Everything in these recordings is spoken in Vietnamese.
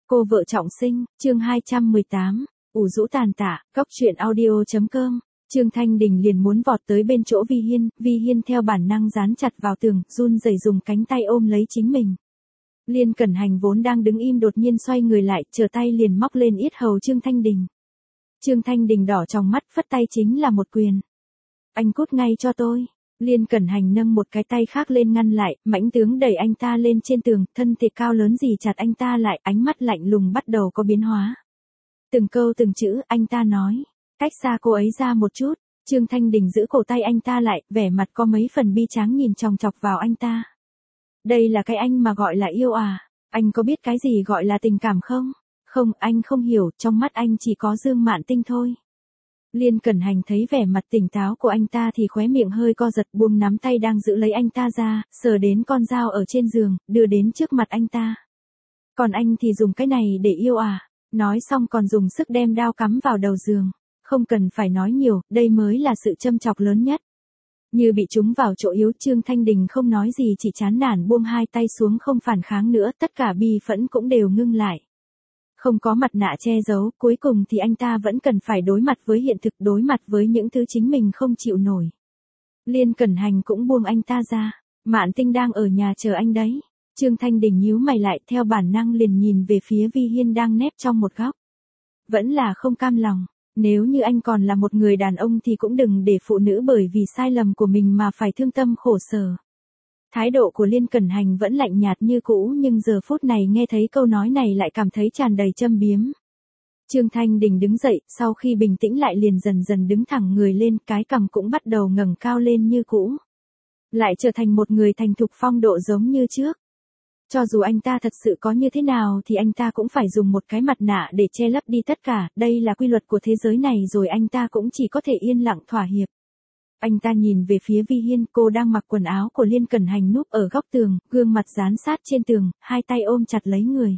Cô vợ trọng sinh, chương 218, ủ rũ tàn tạ, góc truyện audio.com. Trương Thanh Đình liền muốn vọt tới bên chỗ Vi Hiên theo bản năng dán chặt vào tường, run rẩy dùng cánh tay ôm lấy chính mình. Liên Cẩn Hành vốn đang đứng im đột nhiên xoay người lại, trở tay liền móc lên yết hầu Trương Thanh Đình. Trương Thanh Đình đỏ trong mắt, phất tay chính là một quyền. Anh cút ngay cho tôi. Liên Cẩn Hành nâng một cái tay khác lên ngăn lại, mãnh tướng đẩy anh ta lên trên tường, thân thể cao lớn dì chặt anh ta lại, ánh mắt lạnh lùng bắt đầu có biến hóa. Từng câu từng chữ, anh ta nói, cách xa cô ấy ra một chút. Trương Thanh Đình giữ cổ tay anh ta lại, vẻ mặt có mấy phần bi tráng nhìn chòng chọc vào anh ta. Đây là cái anh mà gọi là yêu à? Anh có biết cái gì gọi là tình cảm không? Không, anh không hiểu, trong mắt anh chỉ có Dương Mạn Tinh thôi. Liên Cẩn Hành thấy vẻ mặt tỉnh táo của anh ta thì khóe miệng hơi co giật, buông nắm tay đang giữ lấy anh ta ra, sờ đến con dao ở trên giường, đưa đến trước mặt anh ta. Còn anh thì dùng cái này để yêu à? Nói xong còn dùng sức đem đao cắm vào đầu giường. Không cần phải nói nhiều, đây mới là sự châm chọc lớn nhất. Như bị trúng vào chỗ yếu, Trương Thanh Đình không nói gì, chỉ chán nản buông hai tay xuống không phản kháng nữa, tất cả bi phẫn cũng đều ngưng lại. Không có mặt nạ che giấu, cuối cùng thì anh ta vẫn cần phải đối mặt với hiện thực, đối mặt với những thứ chính mình không chịu nổi. Liên Cẩn Hành cũng buông anh ta ra. Mạn Tinh đang ở nhà chờ anh đấy. Trương Thanh Đình nhíu mày lại, theo bản năng liền nhìn về phía Vi Hiên đang nép trong một góc. Vẫn là không cam lòng. Nếu như anh còn là một người đàn ông thì cũng đừng để phụ nữ bởi vì sai lầm của mình mà phải thương tâm khổ sở. Thái độ của Liên Cẩn Hành vẫn lạnh nhạt như cũ, nhưng giờ phút này nghe thấy câu nói này lại cảm thấy tràn đầy châm biếm. Trương Thanh Đình đứng dậy, sau khi bình tĩnh lại liền dần dần đứng thẳng người lên, cái cằm cũng bắt đầu ngẩng cao lên như cũ. Lại trở thành một người thành thục phong độ giống như trước. Cho dù anh ta thật sự có như thế nào thì anh ta cũng phải dùng một cái mặt nạ để che lấp đi tất cả, đây là quy luật của thế giới này rồi, anh ta cũng chỉ có thể yên lặng thỏa hiệp. Anh ta nhìn về phía Vi Hiên, cô đang mặc quần áo của Liên Cẩn Hành núp ở góc tường, gương mặt dán sát trên tường, hai tay ôm chặt lấy người.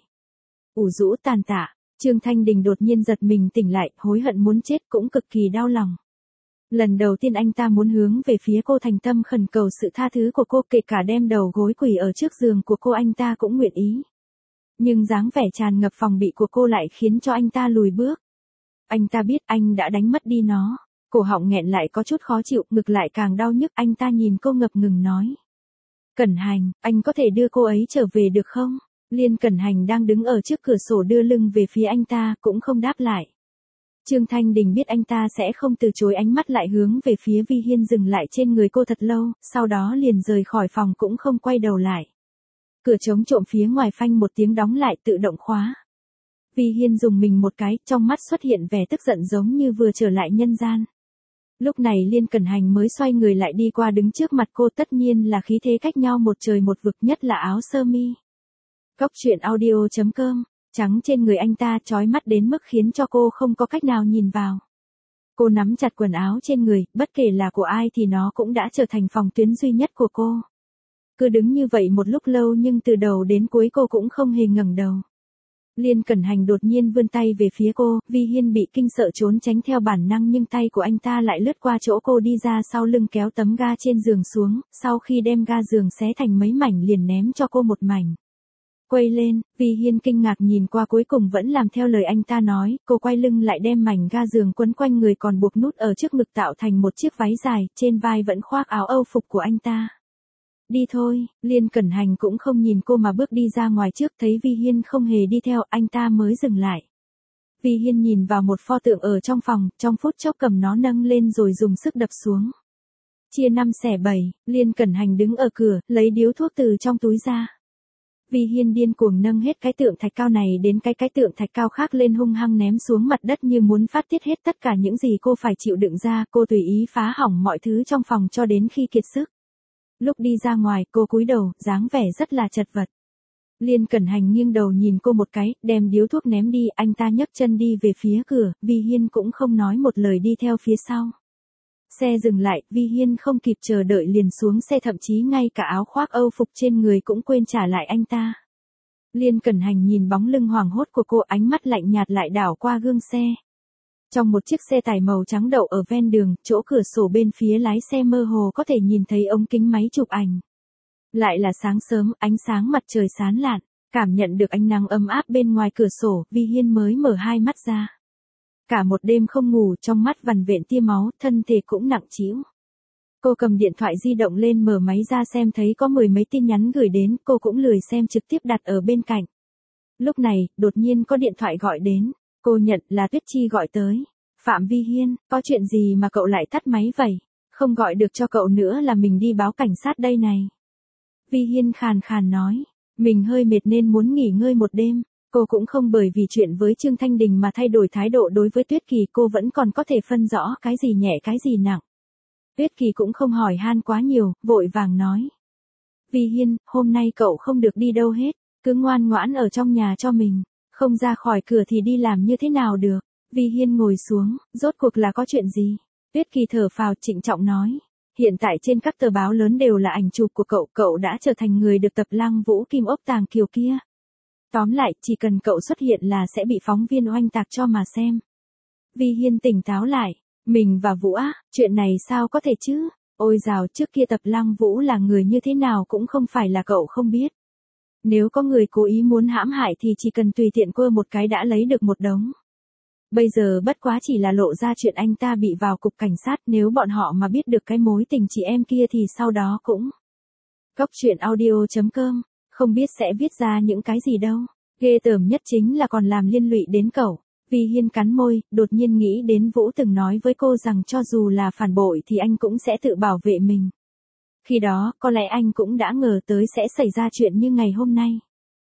Ủ rũ tàn tạ, Trương Thanh Đình đột nhiên giật mình tỉnh lại, hối hận muốn chết cũng cực kỳ đau lòng. Lần đầu tiên anh ta muốn hướng về phía cô thành tâm khẩn cầu sự tha thứ của cô, kể cả đem đầu gối quỳ ở trước giường của cô anh ta cũng nguyện ý. Nhưng dáng vẻ tràn ngập phòng bị của cô lại khiến cho anh ta lùi bước. Anh ta biết anh đã đánh mất đi nó. Cổ họng nghẹn lại có chút khó chịu, ngực lại càng đau nhức, anh ta nhìn cô ngập ngừng nói. Cẩn Hành, anh có thể đưa cô ấy trở về được không? Liên Cẩn Hành đang đứng ở trước cửa sổ đưa lưng về phía anh ta, cũng không đáp lại. Trương Thanh Đình biết anh ta sẽ không từ chối, ánh mắt lại hướng về phía Vi Hiên dừng lại trên người cô thật lâu, sau đó liền rời khỏi phòng cũng không quay đầu lại. Cửa chống trộm phía ngoài phanh một tiếng đóng lại, tự động khóa. Vi Hiên dùng mình một cái, trong mắt xuất hiện vẻ tức giận giống như vừa trở lại nhân gian. Lúc này Liên Cẩn Hành mới xoay người lại đi qua đứng trước mặt cô, tất nhiên là khí thế cách nhau một trời một vực, nhất là áo sơ mi. Góc truyện audio.com, trắng trên người anh ta chói mắt đến mức khiến cho cô không có cách nào nhìn vào. Cô nắm chặt quần áo trên người, bất kể là của ai thì nó cũng đã trở thành phòng tuyến duy nhất của cô. Cứ đứng như vậy một lúc lâu nhưng từ đầu đến cuối cô cũng không hề ngẩng đầu. Liên Cẩn Hành đột nhiên vươn tay về phía cô, Vi Hiên bị kinh sợ trốn tránh theo bản năng nhưng tay của anh ta lại lướt qua chỗ cô đi ra sau lưng, kéo tấm ga trên giường xuống, sau khi đem ga giường xé thành mấy mảnh liền ném cho cô một mảnh. Quay lên, Vi Hiên kinh ngạc nhìn qua, cuối cùng vẫn làm theo lời anh ta nói, cô quay lưng lại đem mảnh ga giường quấn quanh người còn buộc nút ở trước ngực tạo thành một chiếc váy dài, trên vai vẫn khoác áo Âu phục của anh ta. Đi thôi, Liên Cẩn Hành cũng không nhìn cô mà bước đi ra ngoài trước, thấy Vi Hiên không hề đi theo, anh ta mới dừng lại. Vi Hiên nhìn vào một pho tượng ở trong phòng, trong phút chốc cầm nó nâng lên rồi dùng sức đập xuống. Chia 5 xẻ 7, Liên Cẩn Hành đứng ở cửa, lấy điếu thuốc từ trong túi ra. Vi Hiên điên cuồng nâng hết cái tượng thạch cao này đến cái tượng thạch cao khác lên, hung hăng ném xuống mặt đất như muốn phát tiết hết tất cả những gì cô phải chịu đựng ra, cô tùy ý phá hỏng mọi thứ trong phòng cho đến khi kiệt sức. Lúc đi ra ngoài, cô cúi đầu, dáng vẻ rất là chật vật. Liên Cẩn Hành nghiêng đầu nhìn cô một cái, đem điếu thuốc ném đi, anh ta nhấc chân đi về phía cửa, Vi Hiên cũng không nói một lời đi theo phía sau. Xe dừng lại, Vi Hiên không kịp chờ đợi liền xuống xe, thậm chí ngay cả áo khoác Âu phục trên người cũng quên trả lại anh ta. Liên Cẩn Hành nhìn bóng lưng hoảng hốt của cô, ánh mắt lạnh nhạt lại đảo qua gương xe. Trong một chiếc xe tải màu trắng đậu ở ven đường, chỗ cửa sổ bên phía lái xe mơ hồ có thể nhìn thấy ống kính máy chụp ảnh. Lại là sáng sớm, ánh sáng mặt trời sáng lạn. Cảm nhận được ánh nắng ấm áp bên ngoài cửa sổ, Vi Hiên mới mở hai mắt ra. Cả một đêm không ngủ, trong mắt vằn vện tia máu, thân thể cũng nặng trĩu. Cô cầm điện thoại di động lên mở máy ra xem thấy có 10 mấy tin nhắn gửi đến, cô cũng lười xem trực tiếp đặt ở bên cạnh. Lúc này, đột nhiên có điện thoại gọi đến, cô nhận là Tuyết Chi gọi tới. Phạm Vi Hiên, có chuyện gì mà cậu lại tắt máy vậy? Không gọi được cho cậu nữa là mình đi báo cảnh sát đây này. Vi Hiên khàn khàn nói, mình hơi mệt nên muốn nghỉ ngơi một đêm. Cô cũng không bởi vì chuyện với Trương Thanh Đình mà thay đổi thái độ đối với Tuyết Kỳ, cô vẫn còn có thể phân rõ cái gì nhẹ cái gì nặng. Tuyết Kỳ cũng không hỏi han quá nhiều, vội vàng nói. Vi Hiên, hôm nay cậu không được đi đâu hết, cứ ngoan ngoãn ở trong nhà cho mình, không ra khỏi cửa thì đi làm như thế nào được. Vi Hiên ngồi xuống, rốt cuộc là có chuyện gì? Tuyết Kỳ thở phào trịnh trọng nói. Hiện tại trên các tờ báo lớn đều là ảnh chụp của cậu đã trở thành người được tập Lăng Vũ Kim ốc tàng kiều kia. Tóm lại, chỉ cần cậu xuất hiện là sẽ bị phóng viên oanh tạc cho mà xem. Vi Hiên tỉnh táo lại, mình và Vũ á, chuyện này sao có thể chứ? Ôi dào, trước kia tập Lăng Vũ là người như thế nào cũng không phải là cậu không biết. Nếu có người cố ý muốn hãm hại thì chỉ cần tùy tiện quơ một cái đã lấy được một đống. Bây giờ bất quá chỉ là lộ ra chuyện anh ta bị vào cục cảnh sát, nếu bọn họ mà biết được cái mối tình chị em kia thì sau đó cũng. Cóc truyện audio.com, không biết sẽ viết ra những cái gì đâu. Ghê tởm nhất chính là còn làm liên lụy đến cậu. Vi Hiên cắn môi, đột nhiên nghĩ đến Vũ từng nói với cô rằng cho dù là phản bội thì anh cũng sẽ tự bảo vệ mình. Khi đó, có lẽ anh cũng đã ngờ tới sẽ xảy ra chuyện như ngày hôm nay.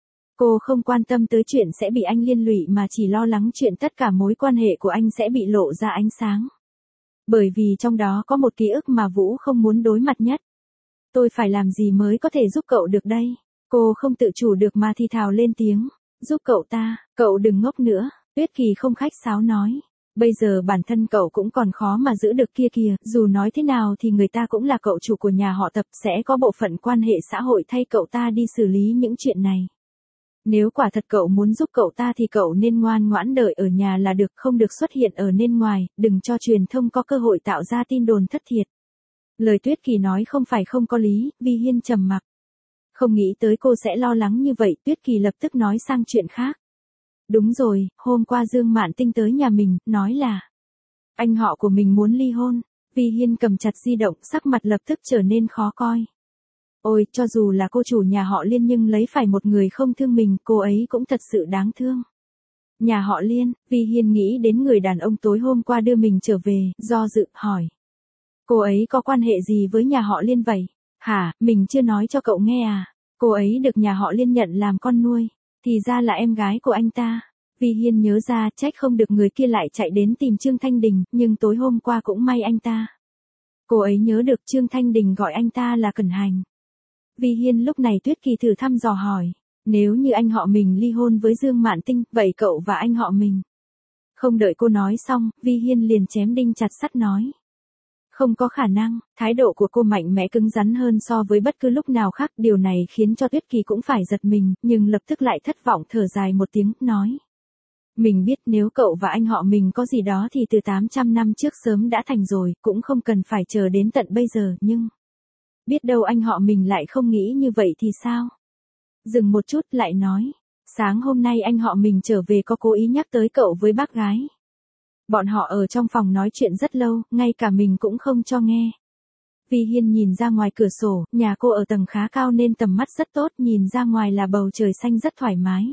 Cô không quan tâm tới chuyện sẽ bị anh liên lụy mà chỉ lo lắng chuyện tất cả mối quan hệ của anh sẽ bị lộ ra ánh sáng. Bởi vì trong đó có một ký ức mà Vũ không muốn đối mặt nhất. Tôi phải làm gì mới có thể giúp cậu được đây? Cô không tự chủ được mà thì thào lên tiếng. Giúp cậu ta, cậu đừng ngốc nữa, Tuyết Kỳ không khách sáo nói. Bây giờ bản thân cậu cũng còn khó mà giữ được kia kìa, dù nói thế nào thì người ta cũng là cậu chủ của nhà họ Tập, sẽ có bộ phận quan hệ xã hội thay cậu ta đi xử lý những chuyện này. Nếu quả thật cậu muốn giúp cậu ta thì cậu nên ngoan ngoãn đợi ở nhà là được, không được xuất hiện ở bên ngoài, đừng cho truyền thông có cơ hội tạo ra tin đồn thất thiệt. Lời Tuyết Kỳ nói không phải không có lý, Vi Hiên trầm mặc. Không nghĩ tới cô sẽ lo lắng như vậy, Tuyết Kỳ lập tức nói sang chuyện khác. Đúng rồi, hôm qua Dương Mạn Tinh tới nhà mình, nói là anh họ của mình muốn ly hôn. Vi Hiên cầm chặt di động, sắc mặt lập tức trở nên khó coi. Ôi, cho dù là cô chủ nhà họ Liên nhưng lấy phải một người không thương mình, cô ấy cũng thật sự đáng thương. Nhà họ Liên, Vi Hiên nghĩ đến người đàn ông tối hôm qua đưa mình trở về, do dự, hỏi. Cô ấy có quan hệ gì với nhà họ Liên vậy? Hả, mình chưa nói cho cậu nghe à? Cô ấy được nhà họ Liên nhận làm con nuôi, thì ra là em gái của anh ta. Vi Hiên nhớ ra, trách không được người kia lại chạy đến tìm Trương Thanh Đình, nhưng tối hôm qua cũng may anh ta. Cô ấy nhớ được Trương Thanh Đình gọi anh ta là Cẩn Hành. Vi Hiên lúc này Tuyết Kỳ thử thăm dò hỏi, nếu như anh họ mình ly hôn với Dương Mạn Tinh, vậy cậu và anh họ mình? Không đợi cô nói xong, Vi Hiên liền chém đinh chặt sắt nói. Không có khả năng, thái độ của cô mạnh mẽ cứng rắn hơn so với bất cứ lúc nào khác, điều này khiến cho Tuyết Kỳ cũng phải giật mình, nhưng lập tức lại thất vọng thở dài một tiếng, nói. Mình biết nếu cậu và anh họ mình có gì đó thì từ 800 năm trước sớm đã thành rồi, cũng không cần phải chờ đến tận bây giờ, nhưng. Biết đâu anh họ mình lại không nghĩ như vậy thì sao? Dừng một chút lại nói. Sáng hôm nay anh họ mình trở về có cố ý nhắc tới cậu với bác gái. Bọn họ ở trong phòng nói chuyện rất lâu, ngay cả mình cũng không cho nghe. Vi Hiên nhìn ra ngoài cửa sổ, nhà cô ở tầng khá cao nên tầm mắt rất tốt, nhìn ra ngoài là bầu trời xanh rất thoải mái.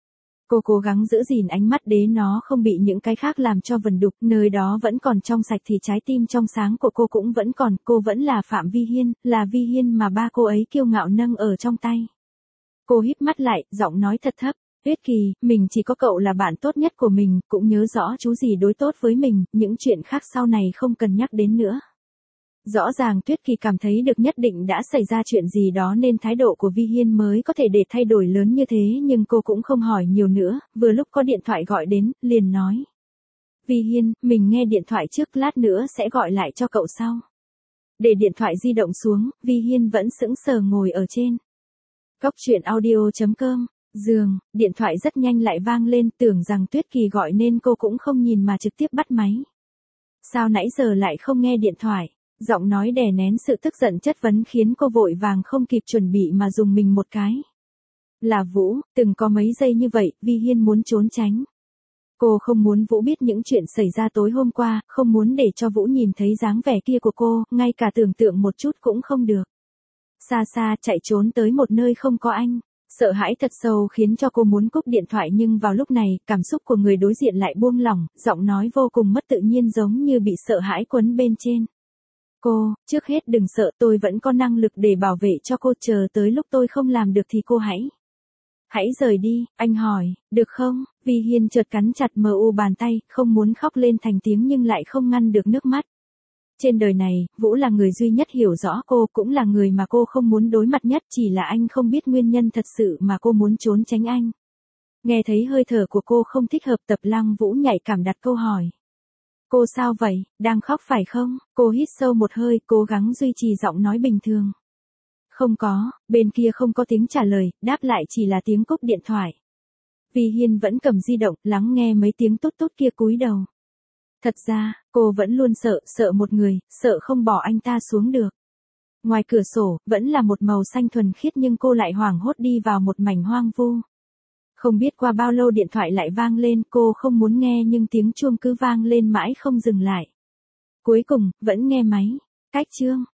Cô cố gắng giữ gìn ánh mắt để nó không bị những cái khác làm cho vần đục, nơi đó vẫn còn trong sạch thì trái tim trong sáng của cô cũng vẫn còn, cô vẫn là Phạm Vi Hiên, là Vi Hiên mà ba cô ấy kiêu ngạo nâng ở trong tay. Cô híp mắt lại, giọng nói thật thấp, Tuyết Kỳ, mình chỉ có cậu là bạn tốt nhất của mình, cũng nhớ rõ chú gì đối tốt với mình, những chuyện khác sau này không cần nhắc đến nữa. Rõ ràng Tuyết Kỳ cảm thấy được nhất định đã xảy ra chuyện gì đó nên thái độ của Vi Hiên mới có thể để thay đổi lớn như thế, nhưng cô cũng không hỏi nhiều nữa, vừa lúc có điện thoại gọi đến, liền nói. Vi Hiên, mình nghe điện thoại trước, lát nữa sẽ gọi lại cho cậu sau. Để điện thoại di động xuống, Vi Hiên vẫn sững sờ ngồi ở trên. Cóc truyện audio.com, giường, điện thoại rất nhanh lại vang lên, tưởng rằng Tuyết Kỳ gọi nên cô cũng không nhìn mà trực tiếp bắt máy. Sao nãy giờ lại không nghe điện thoại? Giọng nói đè nén sự tức giận chất vấn khiến cô vội vàng không kịp chuẩn bị mà dùng mình một cái. Là Vũ, từng có mấy giây như vậy, Vi Hiên muốn trốn tránh. Cô không muốn Vũ biết những chuyện xảy ra tối hôm qua, không muốn để cho Vũ nhìn thấy dáng vẻ kia của cô, ngay cả tưởng tượng một chút cũng không được. Xa xa chạy trốn tới một nơi không có anh. Sợ hãi thật sâu khiến cho cô muốn cúp điện thoại, nhưng vào lúc này, cảm xúc của người đối diện lại buông lỏng, giọng nói vô cùng mất tự nhiên giống như bị sợ hãi quấn bên trên. Cô, trước hết đừng sợ, tôi vẫn có năng lực để bảo vệ cho cô, chờ tới lúc tôi không làm được thì cô hãy rời đi, anh hỏi, được không? Vi Hiên chợt cắn chặt mờ u bàn tay, không muốn khóc lên thành tiếng nhưng lại không ngăn được nước mắt. Trên đời này, Vũ là người duy nhất hiểu rõ cô, cũng là người mà cô không muốn đối mặt nhất, chỉ là anh không biết nguyên nhân thật sự mà cô muốn trốn tránh anh. Nghe thấy hơi thở của cô không thích hợp, Tập Lăng Vũ nhạy cảm đặt câu hỏi. Cô sao vậy, đang khóc phải không? Cô hít sâu một hơi, cố gắng duy trì giọng nói bình thường. Không có, bên kia không có tiếng trả lời, đáp lại chỉ là tiếng cúp điện thoại. Vi Hiên vẫn cầm di động, lắng nghe mấy tiếng tốt tốt kia cúi đầu. Thật ra, cô vẫn luôn sợ một người, sợ không bỏ anh ta xuống được. Ngoài cửa sổ, vẫn là một màu xanh thuần khiết nhưng cô lại hoảng hốt đi vào một mảnh hoang vu. Không biết qua bao lâu điện thoại lại vang lên, cô không muốn nghe nhưng tiếng chuông cứ vang lên mãi không dừng lại. Cuối cùng, vẫn nghe máy. Cách chương.